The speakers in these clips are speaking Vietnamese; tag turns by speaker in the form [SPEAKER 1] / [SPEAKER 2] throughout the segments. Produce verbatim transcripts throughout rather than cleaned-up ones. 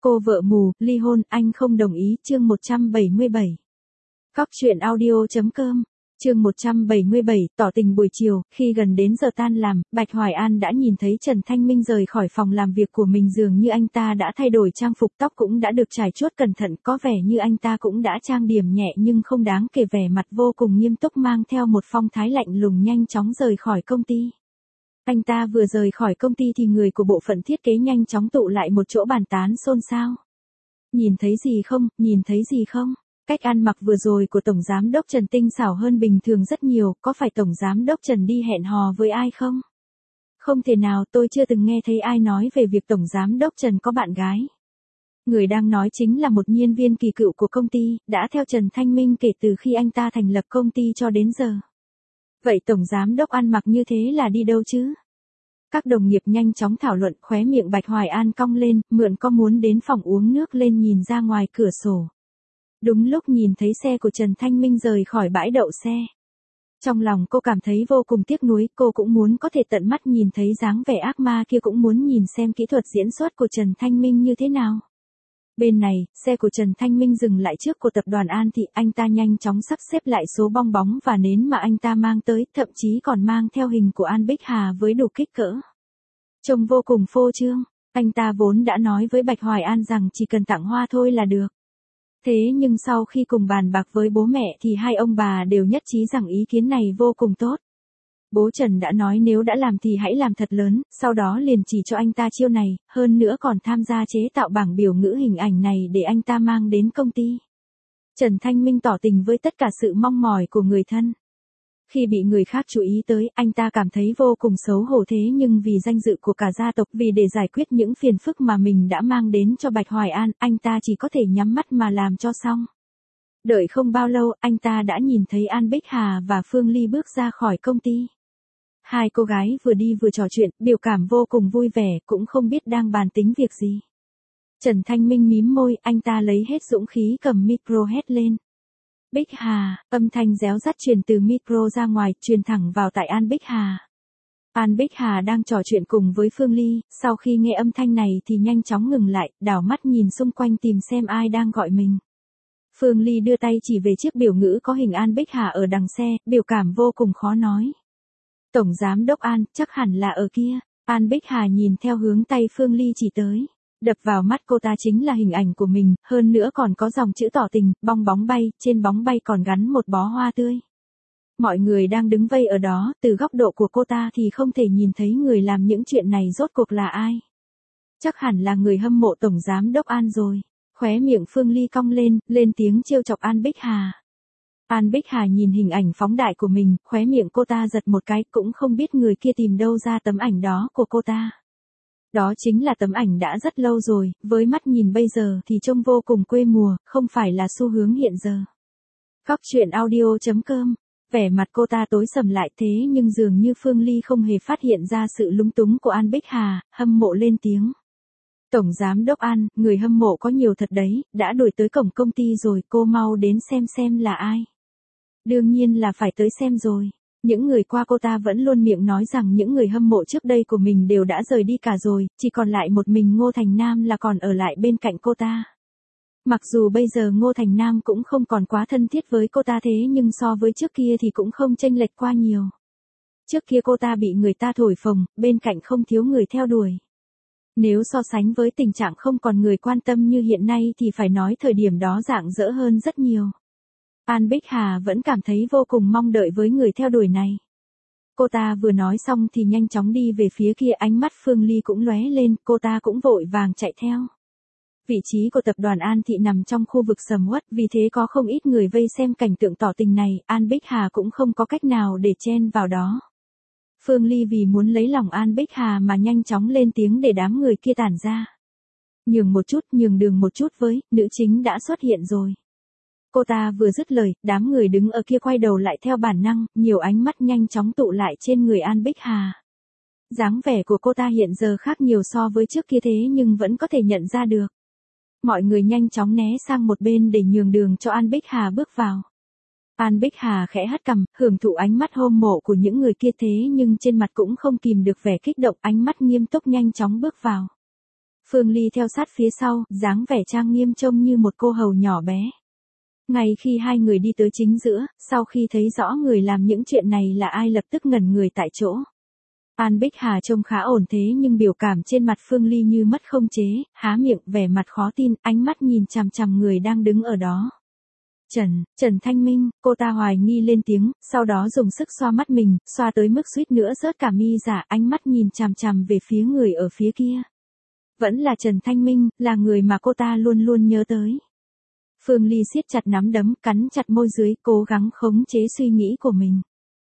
[SPEAKER 1] Cô vợ mù, ly hôn, anh không đồng ý, chương một trăm bảy mươi bảy. Cóc truyện audio chấm com, chương một trăm bảy mươi bảy, tỏ tình buổi chiều, khi gần đến giờ tan làm, Bạch Hoài An đã nhìn thấy Trần Thanh Minh rời khỏi phòng làm việc của mình, dường như anh ta đã thay đổi trang phục, tóc cũng đã được chải chuốt cẩn thận, có vẻ như anh ta cũng đã trang điểm nhẹ nhưng không đáng kể, vẻ mặt vô cùng nghiêm túc mang theo một phong thái lạnh lùng nhanh chóng rời khỏi công ty. Anh ta vừa rời khỏi công ty thì người của bộ phận thiết kế nhanh chóng tụ lại một chỗ bàn tán xôn xao. Nhìn thấy gì không, nhìn thấy gì không? Cách ăn mặc vừa rồi của Tổng Giám đốc Trần tinh xảo hơn bình thường rất nhiều, có phải Tổng Giám đốc Trần đi hẹn hò với ai không? Không thể nào, tôi chưa từng nghe thấy ai nói về việc Tổng Giám đốc Trần có bạn gái. Người đang nói chính là một nhân viên kỳ cựu của công ty, đã theo Trần Thanh Minh kể từ khi anh ta thành lập công ty cho đến giờ. Vậy Tổng Giám đốc ăn mặc như thế là đi đâu chứ? Các đồng nghiệp nhanh chóng thảo luận, khóe miệng Bạch Hoài An cong lên, mượn có muốn đến phòng uống nước lên nhìn ra ngoài cửa sổ. Đúng lúc nhìn thấy xe của Trần Thanh Minh rời khỏi bãi đậu xe. Trong lòng cô cảm thấy vô cùng tiếc nuối, cô cũng muốn có thể tận mắt nhìn thấy dáng vẻ ác ma kia, cũng muốn nhìn xem kỹ thuật diễn xuất của Trần Thanh Minh như thế nào. Bên này, xe của Trần Thanh Minh dừng lại trước của tập đoàn An Thị, anh ta nhanh chóng sắp xếp lại số bong bóng và nến mà anh ta mang tới, thậm chí còn mang theo hình của An Bích Hà với đủ kích cỡ. Trông vô cùng phô trương, anh ta vốn đã nói với Bạch Hoài An rằng chỉ cần tặng hoa thôi là được. Thế nhưng sau khi cùng bàn bạc với bố mẹ thì hai ông bà đều nhất trí rằng ý kiến này vô cùng tốt. Bố Trần đã nói nếu đã làm thì hãy làm thật lớn, sau đó liền chỉ cho anh ta chiêu này, hơn nữa còn tham gia chế tạo bảng biểu ngữ hình ảnh này để anh ta mang đến công ty. Trần Thanh Minh tỏ tình với tất cả sự mong mỏi của người thân. Khi bị người khác chú ý tới, anh ta cảm thấy vô cùng xấu hổ, thế nhưng vì danh dự của cả gia tộc, vì để giải quyết những phiền phức mà mình đã mang đến cho Bạch Hoài An, anh ta chỉ có thể nhắm mắt mà làm cho xong. Đợi không bao lâu, anh ta đã nhìn thấy An Bích Hà và Phương Ly bước ra khỏi công ty. Hai cô gái vừa đi vừa trò chuyện, biểu cảm vô cùng vui vẻ, cũng không biết đang bàn tính việc gì. Trần Thanh Minh mím môi, anh ta lấy hết dũng khí cầm micro hét lên. Bích Hà, âm thanh réo rắt truyền từ micro ra ngoài, truyền thẳng vào tai An Bích Hà. An Bích Hà đang trò chuyện cùng với Phương Ly, sau khi nghe âm thanh này thì nhanh chóng ngừng lại, đảo mắt nhìn xung quanh tìm xem ai đang gọi mình. Phương Ly đưa tay chỉ về chiếc biểu ngữ có hình An Bích Hà ở đằng xe, biểu cảm vô cùng khó nói. Tổng Giám đốc An, chắc hẳn là ở kia. An Bích Hà nhìn theo hướng tay Phương Ly chỉ tới. Đập vào mắt cô ta chính là hình ảnh của mình, hơn nữa còn có dòng chữ tỏ tình, bong bóng bay, trên bóng bay còn gắn một bó hoa tươi. Mọi người đang đứng vây ở đó, từ góc độ của cô ta thì không thể nhìn thấy người làm những chuyện này rốt cuộc là ai. Chắc hẳn là người hâm mộ Tổng Giám đốc An rồi. Khóe miệng Phương Ly cong lên, lên tiếng trêu chọc An Bích Hà. An Bích Hà nhìn hình ảnh phóng đại của mình, khóe miệng cô ta giật một cái, cũng không biết người kia tìm đâu ra tấm ảnh đó của cô ta. Đó chính là tấm ảnh đã rất lâu rồi, với mắt nhìn bây giờ thì trông vô cùng quê mùa, không phải là xu hướng hiện giờ. Cóc truyện audio chấm com, vẻ mặt cô ta tối sầm lại, thế nhưng dường như Phương Ly không hề phát hiện ra sự lúng túng của An Bích Hà, hâm mộ lên tiếng. Tổng Giám đốc An, người hâm mộ có nhiều thật đấy, đã đuổi tới cổng công ty rồi, cô mau đến xem xem là ai. Đương nhiên là phải tới xem rồi. Những người qua cô ta vẫn luôn miệng nói rằng những người hâm mộ trước đây của mình đều đã rời đi cả rồi, chỉ còn lại một mình Ngô Thành Nam là còn ở lại bên cạnh cô ta. Mặc dù bây giờ Ngô Thành Nam cũng không còn quá thân thiết với cô ta, thế nhưng so với trước kia thì cũng không chênh lệch qua nhiều. Trước kia cô ta bị người ta thổi phồng, bên cạnh không thiếu người theo đuổi. Nếu so sánh với tình trạng không còn người quan tâm như hiện nay thì phải nói thời điểm đó rạng rỡ hơn rất nhiều. An Bích Hà vẫn cảm thấy vô cùng mong đợi với người theo đuổi này. Cô ta vừa nói xong thì nhanh chóng đi về phía kia, ánh mắt Phương Ly cũng lóe lên, cô ta cũng vội vàng chạy theo. Vị trí của tập đoàn An Thị nằm trong khu vực sầm uất, vì thế có không ít người vây xem cảnh tượng tỏ tình này, An Bích Hà cũng không có cách nào để chen vào đó. Phương Ly vì muốn lấy lòng An Bích Hà mà nhanh chóng lên tiếng để đám người kia tản ra. Nhường một chút, nhường đường một chút với, nữ chính đã xuất hiện rồi. Cô ta vừa dứt lời, đám người đứng ở kia quay đầu lại theo bản năng, nhiều ánh mắt nhanh chóng tụ lại trên người An Bích Hà. Dáng vẻ của cô ta hiện giờ khác nhiều so với trước kia, thế nhưng vẫn có thể nhận ra được. Mọi người nhanh chóng né sang một bên để nhường đường cho An Bích Hà bước vào. An Bích Hà khẽ hất cằm, hưởng thụ ánh mắt hâm mộ của những người kia, thế nhưng trên mặt cũng không kìm được vẻ kích động, ánh mắt nghiêm túc nhanh chóng bước vào. Phương Ly theo sát phía sau, dáng vẻ trang nghiêm trông như một cô hầu nhỏ bé. Ngay khi hai người đi tới chính giữa, sau khi thấy rõ người làm những chuyện này là ai lập tức ngẩn người tại chỗ. An Bích Hà trông khá ổn thế nhưng biểu cảm trên mặt Phương Ly như mất không chế, há miệng vẻ mặt khó tin, ánh mắt nhìn chằm chằm người đang đứng ở đó. Trần, Trần Thanh Minh, cô ta hoài nghi lên tiếng, sau đó dùng sức xoa mắt mình, xoa tới mức suýt nữa rớt cả mi giả, ánh mắt nhìn chằm chằm về phía người ở phía kia. Vẫn là Trần Thanh Minh, là người mà cô ta luôn luôn nhớ tới. Phương Ly siết chặt nắm đấm, cắn chặt môi dưới, cố gắng khống chế suy nghĩ của mình.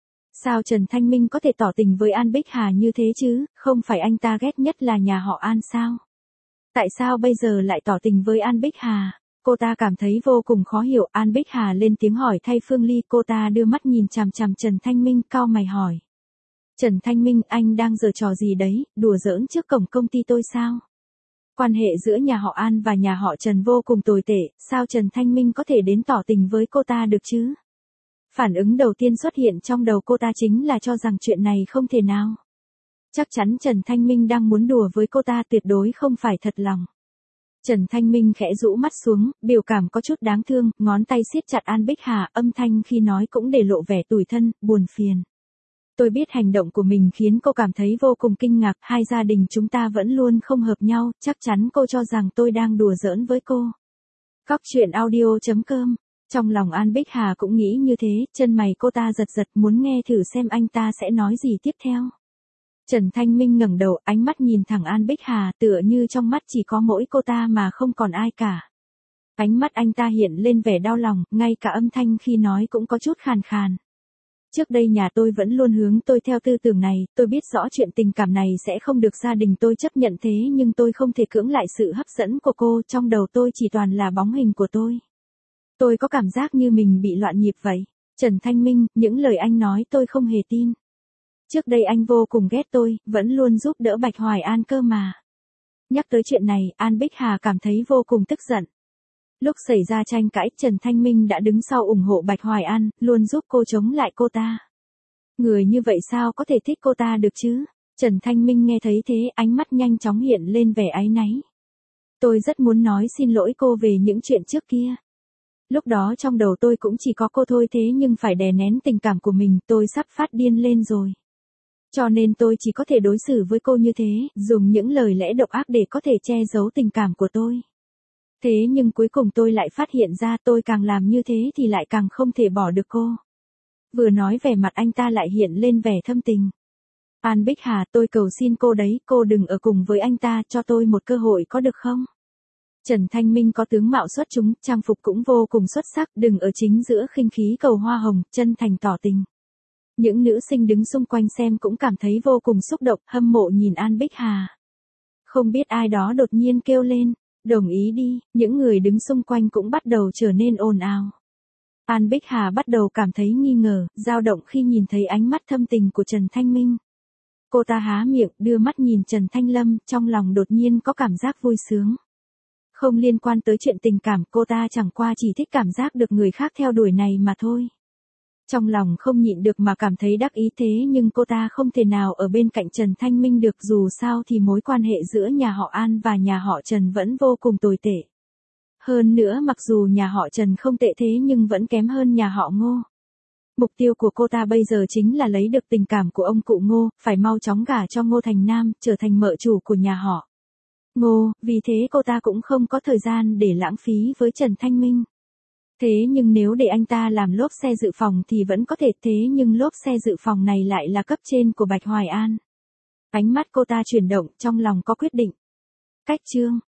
[SPEAKER 1] Sao Trần Thanh Minh có thể tỏ tình với An Bích Hà như thế chứ, không phải anh ta ghét nhất là nhà họ An sao? Tại sao bây giờ lại tỏ tình với An Bích Hà? Cô ta cảm thấy vô cùng khó hiểu. An Bích Hà lên tiếng hỏi thay Phương Ly, cô ta đưa mắt nhìn chằm chằm Trần Thanh Minh, cau mày hỏi. Trần Thanh Minh, anh đang giở trò gì đấy, đùa giỡn trước cổng công ty tôi sao? Quan hệ giữa nhà họ An và nhà họ Trần vô cùng tồi tệ, sao Trần Thanh Minh có thể đến tỏ tình với cô ta được chứ? Phản ứng đầu tiên xuất hiện trong đầu cô ta chính là cho rằng chuyện này không thể nào. Chắc chắn Trần Thanh Minh đang muốn đùa với cô ta, tuyệt đối không phải thật lòng. Trần Thanh Minh khẽ rũ mắt xuống, biểu cảm có chút đáng thương, ngón tay siết chặt An Bích Hà, âm thanh khi nói cũng để lộ vẻ tủi thân, buồn phiền. Tôi biết hành động của mình khiến cô cảm thấy vô cùng kinh ngạc, hai gia đình chúng ta vẫn luôn không hợp nhau, chắc chắn cô cho rằng tôi đang đùa giỡn với cô. Cóc truyện audio chấm com. Trong lòng An Bích Hà cũng nghĩ như thế, chân mày cô ta giật giật, muốn nghe thử xem anh ta sẽ nói gì tiếp theo. Trần Thanh Minh ngẩng đầu, ánh mắt nhìn thẳng An Bích Hà, tựa như trong mắt chỉ có mỗi cô ta mà không còn ai cả. Ánh mắt anh ta hiện lên vẻ đau lòng, ngay cả âm thanh khi nói cũng có chút khàn khàn. Trước đây nhà tôi vẫn luôn hướng tôi theo tư tưởng này, tôi biết rõ chuyện tình cảm này sẽ không được gia đình tôi chấp nhận, thế nhưng tôi không thể cưỡng lại sự hấp dẫn của cô, trong đầu tôi chỉ toàn là bóng hình của tôi. Tôi có cảm giác như mình bị loạn nhịp vậy. Trần Thanh Minh, những lời anh nói tôi không hề tin. Trước đây anh vô cùng ghét tôi, vẫn luôn giúp đỡ Bạch Hoài An cơ mà. Nhắc tới chuyện này, An Bích Hà cảm thấy vô cùng tức giận. Lúc xảy ra tranh cãi, Trần Thanh Minh đã đứng sau ủng hộ Bạch Hoài An, luôn giúp cô chống lại cô ta. Người như vậy sao có thể thích cô ta được chứ? Trần Thanh Minh nghe thấy thế, ánh mắt nhanh chóng hiện lên vẻ áy náy. Tôi rất muốn nói xin lỗi cô về những chuyện trước kia. Lúc đó trong đầu tôi cũng chỉ có cô thôi, thế nhưng phải đè nén tình cảm của mình, tôi sắp phát điên lên rồi. Cho nên tôi chỉ có thể đối xử với cô như thế, dùng những lời lẽ độc ác để có thể che giấu tình cảm của tôi. Thế nhưng cuối cùng tôi lại phát hiện ra tôi càng làm như thế thì lại càng không thể bỏ được cô. Vừa nói vẻ mặt anh ta lại hiện lên vẻ thâm tình. An Bích Hà, tôi cầu xin cô đấy, cô đừng ở cùng với anh ta, cho tôi một cơ hội có được không? Trần Thanh Minh có tướng mạo xuất chúng, trang phục cũng vô cùng xuất sắc, đừng ở chính giữa khinh khí cầu hoa hồng, chân thành tỏ tình. Những nữ sinh đứng xung quanh xem cũng cảm thấy vô cùng xúc động, hâm mộ nhìn An Bích Hà. Không biết ai đó đột nhiên kêu lên, đồng ý đi, những người đứng xung quanh cũng bắt đầu trở nên ồn ào. An Bích Hà bắt đầu cảm thấy nghi ngờ, dao động khi nhìn thấy ánh mắt thâm tình của Trần Thanh Minh. Cô ta há miệng, đưa mắt nhìn Trần Thanh Lâm, trong lòng đột nhiên có cảm giác vui sướng. Không liên quan tới chuyện tình cảm, cô ta chẳng qua chỉ thích cảm giác được người khác theo đuổi này mà thôi. Trong lòng không nhịn được mà cảm thấy đắc ý, thế nhưng cô ta không thể nào ở bên cạnh Trần Thanh Minh được, dù sao thì mối quan hệ giữa nhà họ An và nhà họ Trần vẫn vô cùng tồi tệ. Hơn nữa mặc dù nhà họ Trần không tệ thế nhưng vẫn kém hơn nhà họ Ngô. Mục tiêu của cô ta bây giờ chính là lấy được tình cảm của ông cụ Ngô, phải mau chóng gả cho Ngô Thành Nam, trở thành mợ chủ của nhà họ Ngô, vì thế cô ta cũng không có thời gian để lãng phí với Trần Thanh Minh. Thế nhưng nếu để anh ta làm lốp xe dự phòng thì vẫn có thể, thế nhưng lốp xe dự phòng này lại là cấp trên của Bạch Hoài An. Ánh mắt cô ta chuyển động, trong lòng có quyết định. Cách chương